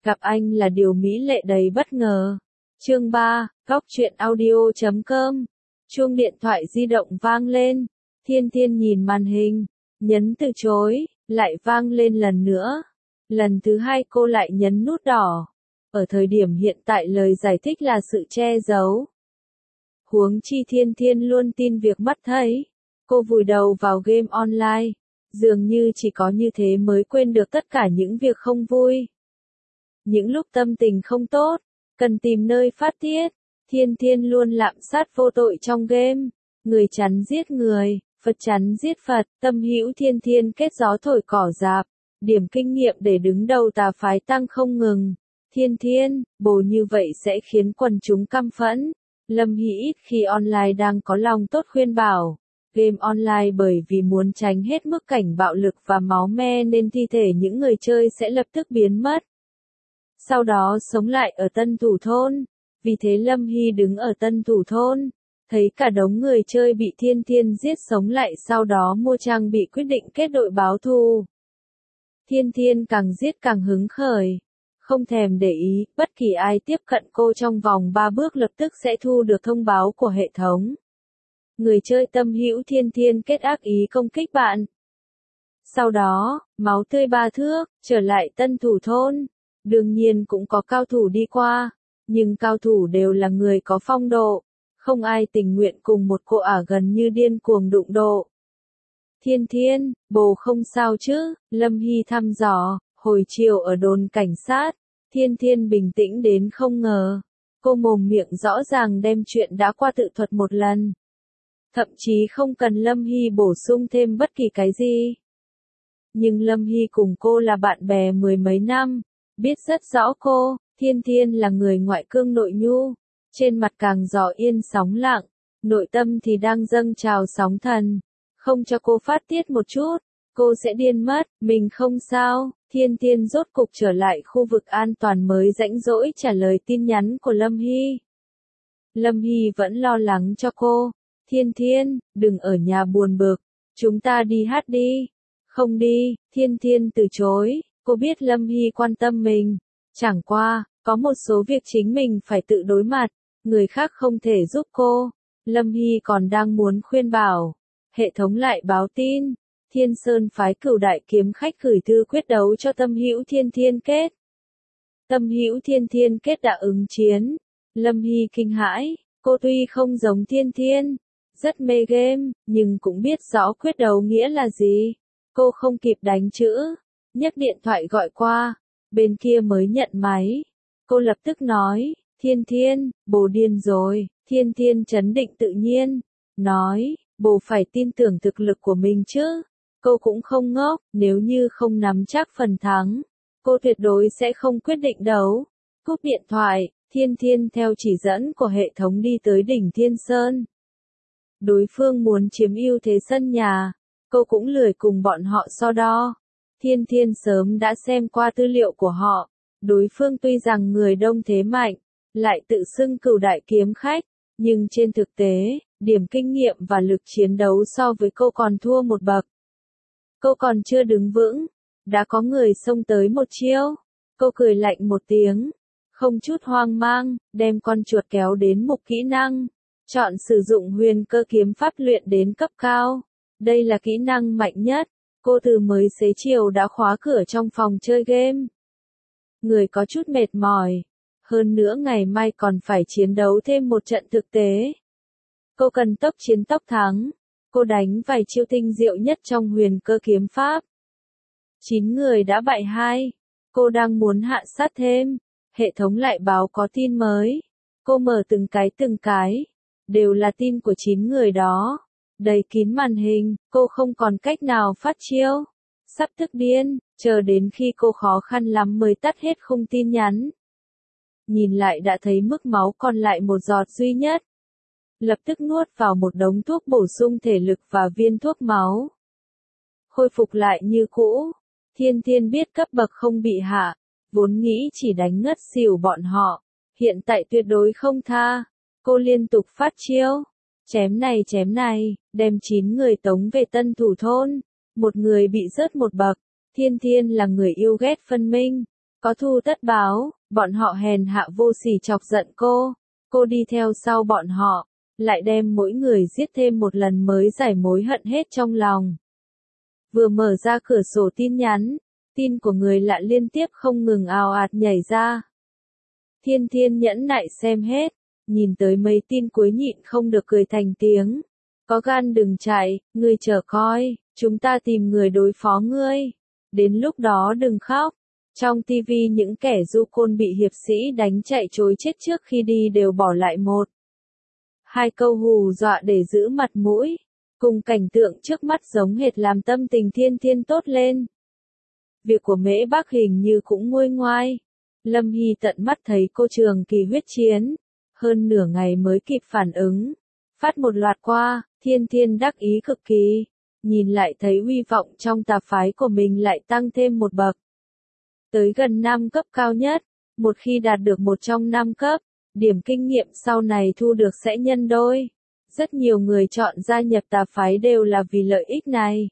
Gặp anh là điều mỹ lệ đầy bất ngờ. Chương 3, Góc truyện audio.com. Chuông điện thoại di động vang lên. Thiên Thiên nhìn màn hình, nhấn từ chối, lại vang lên lần nữa. Lần thứ hai cô lại nhấn nút đỏ. Ở thời điểm hiện tại lời giải thích là sự che giấu. Huống chi Thiên Thiên luôn tin việc mắt thấy. Cô vùi đầu vào game online. Dường như chỉ có như thế mới quên được tất cả những việc không vui. Những lúc tâm tình không tốt, cần tìm nơi phát tiết. Thiên Thiên luôn lạm sát vô tội trong game. Người chắn giết người, Phật chắn giết Phật. Tâm hữu Thiên Thiên kết gió thổi cỏ rạp. Điểm kinh nghiệm để đứng đầu tà phái tăng không ngừng. Thiên Thiên, bồ như vậy sẽ khiến quần chúng căm phẫn. Lâm Hy ít khi online đang có lòng tốt khuyên bảo. Game online bởi vì muốn tránh hết mức cảnh bạo lực và máu me nên thi thể những người chơi sẽ lập tức biến mất. Sau đó sống lại ở Tân Thủ Thôn. Vì thế Lâm Hy đứng ở Tân Thủ Thôn, thấy cả đống người chơi bị Thiên Thiên giết sống lại, sau đó mua trang bị quyết định kết đội báo thù. Thiên Thiên càng giết càng hứng khởi, không thèm để ý, bất kỳ ai tiếp cận cô trong vòng 3 bước lập tức sẽ thu được thông báo của hệ thống. Người chơi tâm hữu Thiên Thiên kết ác ý công kích bạn. Sau đó, máu tươi 3 thước, trở lại Tân Thủ Thôn. Đương nhiên cũng có cao thủ đi qua, nhưng cao thủ đều là người có phong độ, không ai tình nguyện cùng một cô ả gần như điên cuồng đụng độ. Thiên Thiên, bồ không sao chứ? Lâm Hy thăm dò. Hồi chiều ở đồn cảnh sát, Thiên Thiên bình tĩnh đến không ngờ. Cô mồm miệng rõ ràng đem chuyện đã qua tự thuật một lần. Thậm chí không cần Lâm Hy bổ sung thêm bất kỳ cái gì. Nhưng Lâm Hy cùng cô là bạn bè mười mấy năm, biết rất rõ cô. Thiên Thiên là người ngoại cương nội nhu, trên mặt càng gió yên sóng lặng, nội tâm thì đang dâng trào sóng thần. Không cho cô phát tiết một chút, cô sẽ điên mất. Mình không sao. Thiên Thiên rốt cục trở lại khu vực an toàn mới rãnh rỗi trả lời tin nhắn của Lâm Hy. Lâm Hy vẫn lo lắng cho cô. Thiên Thiên, đừng ở nhà buồn bực, chúng ta đi hát đi. Không đi. Thiên Thiên từ chối. Cô biết Lâm Hy quan tâm mình, chẳng qua, có một số việc chính mình phải tự đối mặt, người khác không thể giúp cô. Lâm Hy còn đang muốn khuyên bảo. Hệ thống lại báo tin. Thiên Sơn phái Cửu đại kiếm khách gửi thư quyết đấu cho Tâm hữu Thiên Thiên kết. Tâm hữu Thiên Thiên kết đã ứng chiến. Lâm Hy kinh hãi. Cô tuy không giống Thiên Thiên, rất mê game, nhưng cũng biết rõ quyết đấu nghĩa là gì. Cô không kịp đánh chữ, nhấc điện thoại gọi qua. Bên kia mới nhận máy. Cô lập tức nói, Thiên Thiên, bồ điên rồi. Thiên Thiên trấn định tự nhiên, nói, bồ phải tin tưởng thực lực của mình chứ. Cô cũng không ngốc, nếu như không nắm chắc phần thắng, cô tuyệt đối sẽ không quyết định đấu. Cúp điện thoại, Thiên Thiên theo chỉ dẫn của hệ thống đi tới đỉnh Thiên Sơn. Đối phương muốn chiếm ưu thế sân nhà, cô cũng lười cùng bọn họ so đo. Thiên Thiên sớm đã xem qua tư liệu của họ, đối phương tuy rằng người đông thế mạnh, lại tự xưng Cửu đại kiếm khách, nhưng trên thực tế, điểm kinh nghiệm và lực chiến đấu so với cô còn thua một bậc. Cô còn chưa đứng vững, đã có người xông tới một chiêu. Cô cười lạnh một tiếng, không chút hoang mang, đem con chuột kéo đến mục kỹ năng. Chọn sử dụng huyền cơ kiếm pháp luyện đến cấp cao. Đây là kỹ năng mạnh nhất. Cô từ mới xế chiều đã khóa cửa trong phòng chơi game. Người có chút mệt mỏi. Hơn nữa ngày mai còn phải chiến đấu thêm một trận thực tế. Cô cần tốc chiến tốc thắng. Cô đánh vài chiêu tinh diệu nhất trong huyền cơ kiếm pháp. 9 người đã bại 2. Cô đang muốn hạ sát thêm. Hệ thống lại báo có tin mới. Cô mở từng cái. Đều là tin của 9 người đó. Đầy kín màn hình, cô không còn cách nào phát chiêu. Sắp tức điên, chờ đến khi cô khó khăn lắm mới tắt hết khung tin nhắn. Nhìn lại đã thấy mức máu còn lại một giọt duy nhất. Lập tức nuốt vào một đống thuốc bổ sung thể lực và viên thuốc máu. Khôi phục lại như cũ. Thiên Thiên biết cấp bậc không bị hạ, vốn nghĩ chỉ đánh ngất xỉu bọn họ, hiện tại tuyệt đối không tha. Cô liên tục phát chiêu, chém này, đem 9 người tống về Tân Thủ Thôn, một người bị rớt một bậc. Thiên Thiên là người yêu ghét phân minh, Có thù tất báo, bọn họ hèn hạ vô sỉ chọc giận cô đi theo sau bọn họ, lại đem mỗi người giết thêm một lần mới giải mối hận hết trong lòng. Vừa mở ra cửa sổ tin nhắn, tin của người lạ liên tiếp không ngừng ào ạt nhảy ra. Thiên Thiên nhẫn nại xem hết, nhìn tới mấy tin cuối nhịn không được cười thành tiếng. Có gan đừng chạy, ngươi chờ coi, chúng ta tìm người đối phó ngươi. Đến lúc đó đừng khóc. Trong TV những kẻ du côn bị hiệp sĩ đánh chạy trối chết trước khi đi đều bỏ lại một, hai câu hù dọa để giữ mặt mũi. Cùng cảnh tượng trước mắt giống hệt làm tâm tình Thiên Thiên tốt lên. Việc của Mễ Bác hình như cũng nguôi ngoai. Lâm Hy tận mắt thấy cô Trường Kỳ huyết chiến. Hơn nửa ngày mới kịp phản ứng. Phát một loạt qua, Thiên Thiên đắc ý cực kỳ. Nhìn lại thấy uy vọng trong tà phái của mình lại tăng thêm một bậc. Tới gần 5 cấp cao nhất. Một khi đạt được một trong 5 cấp, điểm kinh nghiệm sau này thu được sẽ nhân đôi. Rất nhiều người chọn gia nhập tà phái đều là vì lợi ích này.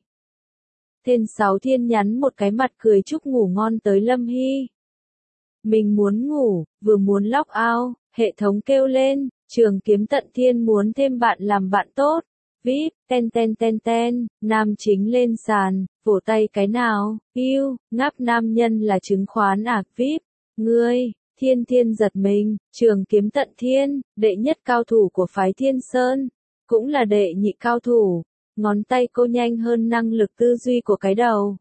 Tên 6 Thiên nhắn một cái mặt cười chúc ngủ ngon tới Lâm Hy. Mình muốn ngủ, vừa muốn log out, hệ thống kêu lên, Trường Kiếm Tận Thiên muốn thêm bạn làm bạn tốt. VIP, ten, nam chính lên sàn, vỗ tay cái nào, yêu, ngáp nam nhân là chứng khoán VIP, ngươi. Thiên Thiên giật mình, Trường Kiếm Tận Thiên, đệ nhất cao thủ của phái Thiên Sơn, cũng là đệ nhị cao thủ, ngón tay cô nhanh hơn năng lực tư duy của cái đầu.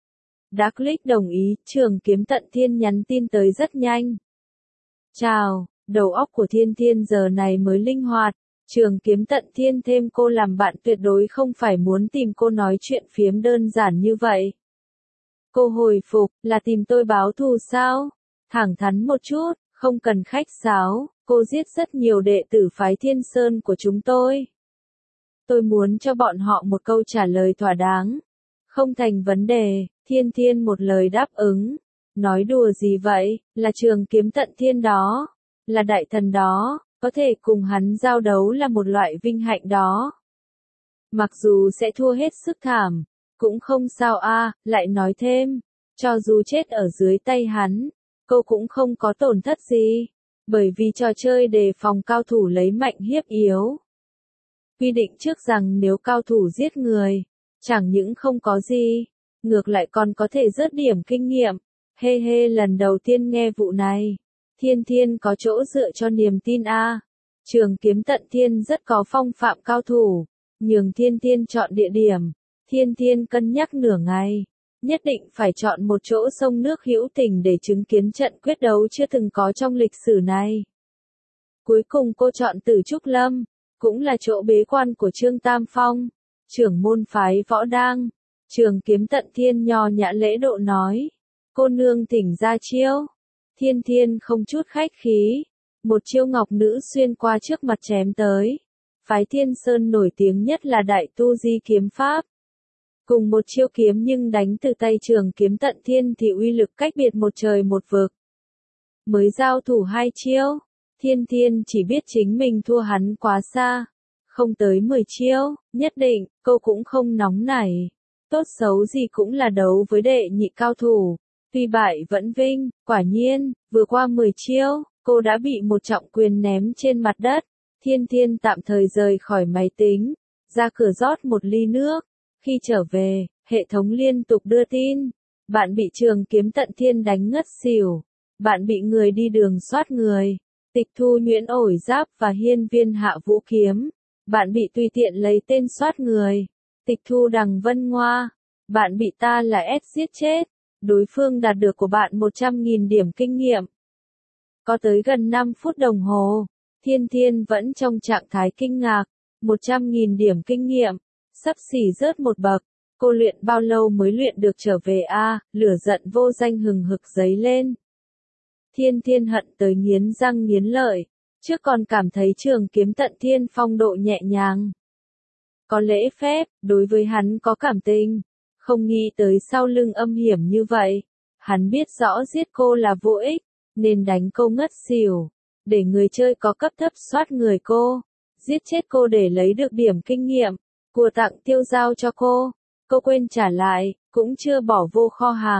Đã click đồng ý, Trường Kiếm Tận Thiên nhắn tin tới rất nhanh. Chào, đầu óc của Thiên Thiên giờ này mới linh hoạt, Trường Kiếm Tận Thiên thêm cô làm bạn tuyệt đối không phải muốn tìm cô nói chuyện phiếm đơn giản như vậy. Cô hồi phục, là tìm tôi báo thù sao? Thẳng thắn một chút, không cần khách sáo, cô giết rất nhiều đệ tử phái Thiên Sơn của chúng tôi. Tôi muốn cho bọn họ một câu trả lời thỏa đáng. Không thành vấn đề, Thiên Thiên một lời đáp ứng. Nói đùa gì vậy, là Trường Kiếm Tận Thiên đó, là đại thần đó, có thể cùng hắn giao đấu là một loại vinh hạnh đó. Mặc dù sẽ thua hết sức thảm, cũng không sao a, lại nói thêm, cho dù chết ở dưới tay hắn, cô cũng không có tổn thất gì, bởi vì trò chơi đề phòng cao thủ lấy mạnh hiếp yếu. Quy định trước rằng nếu cao thủ giết người, chẳng những không có gì, ngược lại còn có thể rớt điểm kinh nghiệm. Hê lần đầu tiên nghe vụ này, Thiên Thiên có chỗ dựa cho niềm tin a. Trường Kiếm Tận Thiên rất có phong phạm cao thủ, nhường Thiên Thiên chọn địa điểm. Thiên Thiên cân nhắc nửa ngày, nhất định phải chọn một chỗ sông nước hữu tình để chứng kiến trận quyết đấu chưa từng có trong lịch sử này. Cuối cùng cô chọn Tử Trúc Lâm, cũng là chỗ bế quan của Trương Tam Phong, trưởng môn phái Võ Đang. Trường Kiếm Tận Thiên nho nhã lễ độ nói, cô nương thỉnh ra chiêu. Thiên Thiên không chút khách khí, một chiêu ngọc nữ xuyên qua trước mặt chém tới. Phái Thiên Sơn nổi tiếng nhất là đại tu di kiếm pháp. Cùng một chiêu kiếm nhưng đánh từ tay Trường Kiếm Tận Thiên thì uy lực cách biệt một trời một vực. Mới giao thủ 2 chiêu, Thiên Thiên chỉ biết chính mình thua hắn quá xa. Không tới 10 chiêu, nhất định, cô cũng không nóng nảy. Tốt xấu gì cũng là đấu với đệ nhị cao thủ. Tuy bại vẫn vinh, quả nhiên, vừa qua 10 chiêu, cô đã bị một trọng quyền ném trên mặt đất. Thiên Thiên tạm thời rời khỏi máy tính, ra cửa rót một ly nước. Khi trở về, hệ thống liên tục đưa tin. Bạn bị Trường Kiếm Tận Thiên đánh ngất xỉu. Bạn bị người đi đường soát người. Tịch thu nhuyễn ổi giáp và hiên viên hạ vũ kiếm. Bạn bị tùy tiện lấy tên soát người. Tịch thu đằng vân ngoa. Bạn bị ta là S giết chết. Đối phương đạt được của bạn 100.000 điểm kinh nghiệm. Có tới gần 5 phút đồng hồ, Thiên Thiên vẫn trong trạng thái kinh ngạc. 100.000 điểm kinh nghiệm, sắp xỉ rớt một bậc. Cô luyện bao lâu mới luyện được trở về a? Lửa giận vô danh hừng hực dấy lên. Thiên Thiên hận tới nghiến răng nghiến lợi. Trước còn cảm thấy Trường Kiếm Tận Thiên phong độ nhẹ nhàng, có lễ phép, đối với hắn có cảm tình. Không nghĩ tới sau lưng âm hiểm như vậy. Hắn biết rõ giết cô là vô ích, nên đánh cô ngất xỉu. Để người chơi có cấp thấp soát người cô. Giết chết cô để lấy được điểm kinh nghiệm. Của tặng tiêu giao cho cô. Cô quên trả lại, cũng chưa bỏ vô kho hàng.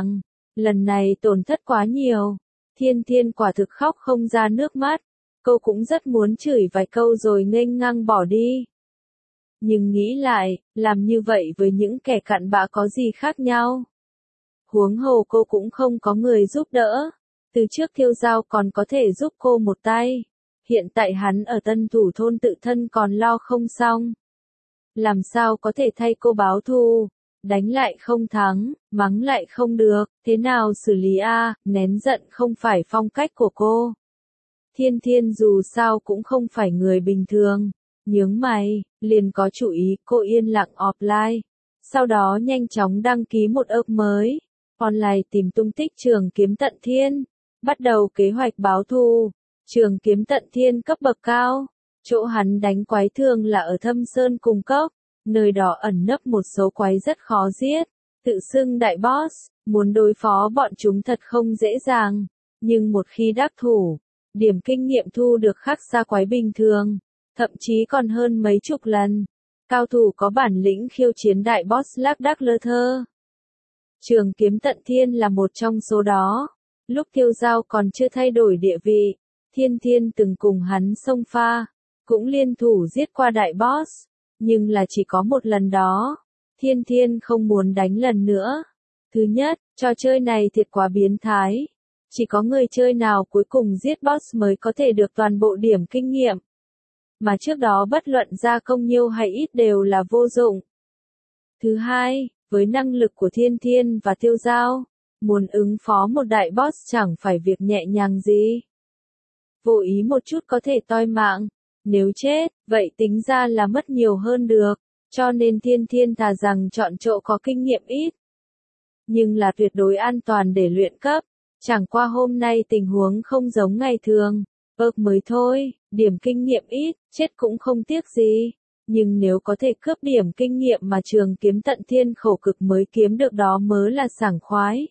Lần này tổn thất quá nhiều. Thiên Thiên quả thực khóc không ra nước mắt. Cô cũng rất muốn chửi vài câu rồi nghênh ngang bỏ đi. Nhưng nghĩ lại, làm như vậy với những kẻ cặn bã có gì khác nhau. Huống hồ cô cũng không có người giúp đỡ. Từ trước Thiêu Giao còn có thể giúp cô một tay. Hiện tại hắn ở Tân Thủ thôn tự thân còn lo không xong. Làm sao có thể thay cô báo thù? Đánh lại không thắng, mắng lại không được, thế nào xử lý a? Nén giận không phải phong cách của cô. Thiên Thiên dù sao cũng không phải người bình thường. Nhướng mày, liền có chủ ý, cô yên lặng offline. Sau đó nhanh chóng đăng ký một ấp mới. Online tìm tung tích Trường Kiếm Tận Thiên. Bắt đầu kế hoạch báo thù. Trường Kiếm Tận Thiên cấp bậc cao. Chỗ hắn đánh quái thường là ở Thâm Sơn Cung Cốc. Nơi đó ẩn nấp một số quái rất khó giết. Tự xưng đại boss, muốn đối phó bọn chúng thật không dễ dàng. Nhưng một khi đắc thủ, điểm kinh nghiệm thu được khác xa quái bình thường. Thậm chí còn hơn mấy chục lần. Cao thủ có bản lĩnh khiêu chiến đại boss lác đác lơ thơ. Trường Kiếm Tận Thiên là một trong số đó. Lúc Thiêu Giao còn chưa thay đổi địa vị, Thiên Thiên từng cùng hắn xông pha, cũng liên thủ giết qua đại boss, nhưng là chỉ có một lần đó. Thiên Thiên không muốn đánh lần nữa. Thứ nhất, trò chơi này thiệt quá biến thái. Chỉ có người chơi nào cuối cùng giết boss mới có thể được toàn bộ điểm kinh nghiệm. Mà trước đó bất luận gia công nhiều hay ít đều là vô dụng. Thứ hai, với năng lực của Thiên Thiên và Thiêu Giao, muốn ứng phó một đại boss chẳng phải việc nhẹ nhàng gì. Vô ý một chút có thể toi mạng. Nếu chết, vậy tính ra là mất nhiều hơn được. Cho nên Thiên Thiên thà rằng chọn chỗ có kinh nghiệm ít. Nhưng là tuyệt đối an toàn để luyện cấp. Chẳng qua hôm nay tình huống không giống ngày thường. Mới thôi, điểm kinh nghiệm ít, chết cũng không tiếc gì. Nhưng nếu có thể cướp điểm kinh nghiệm mà Trường Kiếm Tận Thiên khổ cực mới kiếm được đó mới là sảng khoái.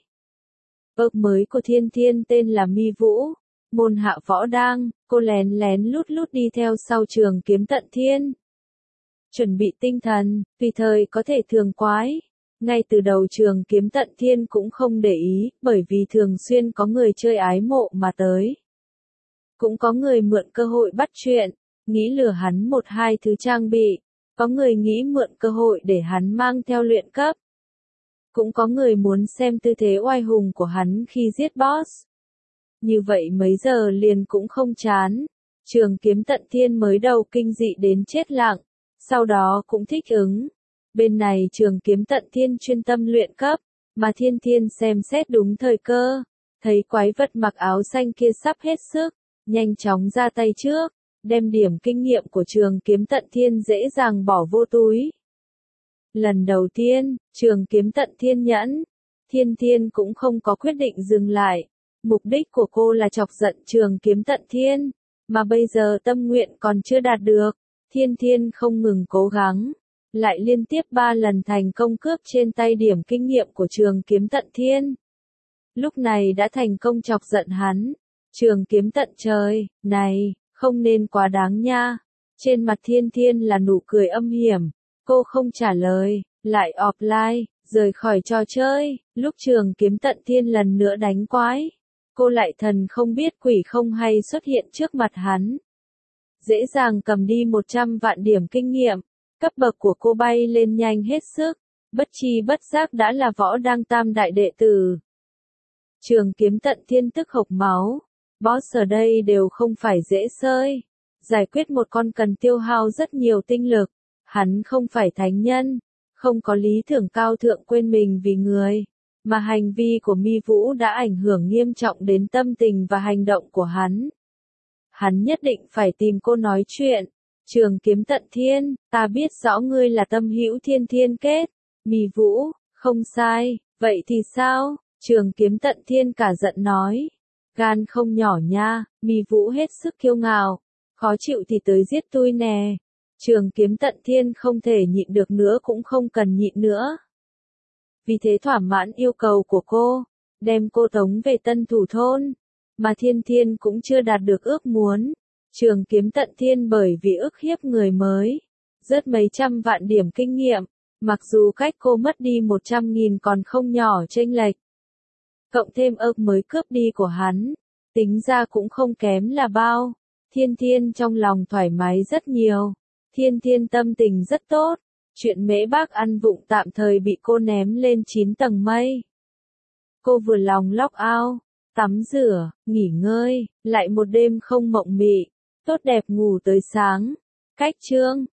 Mới của Thiên Thiên tên là Mi Vũ. Môn hạ võ đang, cô lén lén lút lút đi theo sau Trường Kiếm Tận Thiên. Chuẩn bị tinh thần, tùy thời có thể thường quái. Ngay từ đầu Trường Kiếm Tận Thiên cũng không để ý, bởi vì thường xuyên có người chơi ái mộ mà tới. Cũng có người mượn cơ hội bắt chuyện, nghĩ lừa hắn một hai thứ trang bị. Có người nghĩ mượn cơ hội để hắn mang theo luyện cấp. Cũng có người muốn xem tư thế oai hùng của hắn khi giết boss. Như vậy mấy giờ liền cũng không chán. Trường Kiếm Tận Thiên mới đầu kinh dị đến chết lặng, sau đó cũng thích ứng. Bên này Trường Kiếm Tận Thiên chuyên tâm luyện cấp, mà Thiên Thiên xem xét đúng thời cơ. Thấy quái vật mặc áo xanh kia sắp hết sức, nhanh chóng ra tay trước, đem điểm kinh nghiệm của Trường Kiếm Tận Thiên dễ dàng bỏ vô túi. Lần đầu tiên, Trường Kiếm Tận Thiên nhẫn, Thiên Thiên cũng không có quyết định dừng lại. Mục đích của cô là chọc giận Trường Kiếm Tận Thiên, mà bây giờ tâm nguyện còn chưa đạt được. Thiên Thiên không ngừng cố gắng, lại liên tiếp 3 lần thành công cướp trên tay điểm kinh nghiệm của Trường Kiếm Tận Thiên. Lúc này đã thành công chọc giận hắn. Trường Kiếm Tận trời, này, không nên quá đáng nha. Trên mặt Thiên Thiên là nụ cười âm hiểm. Cô không trả lời, lại offline, rời khỏi trò chơi. Lúc Trường Kiếm Tận Thiên lần nữa đánh quái, cô lại thần không biết quỷ không hay xuất hiện trước mặt hắn. Dễ dàng cầm đi 100 vạn điểm kinh nghiệm. Cấp bậc của cô bay lên nhanh hết sức. Bất chi bất giác đã là võ đăng tam đại đệ tử. Trường Kiếm Tận Thiên tức hộc máu. Boss ở đây đều không phải dễ sơi. Giải quyết một con cần tiêu hao rất nhiều tinh lực. Hắn không phải thánh nhân. Không có lý tưởng cao thượng quên mình vì người. Mà hành vi của Mi Vũ đã ảnh hưởng nghiêm trọng đến tâm tình và hành động của hắn. Hắn nhất định phải tìm cô nói chuyện. Trường Kiếm Tận Thiên, ta biết rõ ngươi là tâm hữu Thiên Thiên kết. Mi Vũ, không sai, vậy thì sao? Trường Kiếm Tận Thiên cả giận nói. Gan không nhỏ nha, Mi Vũ hết sức kiêu ngạo. Khó chịu thì tới giết tôi nè. Trường Kiếm Tận Thiên không thể nhịn được nữa cũng không cần nhịn nữa. Vì thế thỏa mãn yêu cầu của cô, đem cô tống về Tân Thủ thôn. Mà Thiên Thiên cũng chưa đạt được ước muốn. Trường Kiếm Tận Thiên bởi vì ức hiếp người mới, rớt mấy trăm vạn điểm kinh nghiệm. Mặc dù cách cô mất đi 100.000 còn không nhỏ chênh lệch. Cộng thêm ức mới cướp đi của hắn, tính ra cũng không kém là bao. Thiên Thiên trong lòng thoải mái rất nhiều. Thiên Thiên tâm tình rất tốt. Chuyện Mễ Bác ăn vụng tạm thời bị cô ném lên 9 tầng mây. Cô vừa lòng log out, tắm rửa, nghỉ ngơi, lại một đêm không mộng mị, tốt đẹp ngủ tới sáng. Cách chương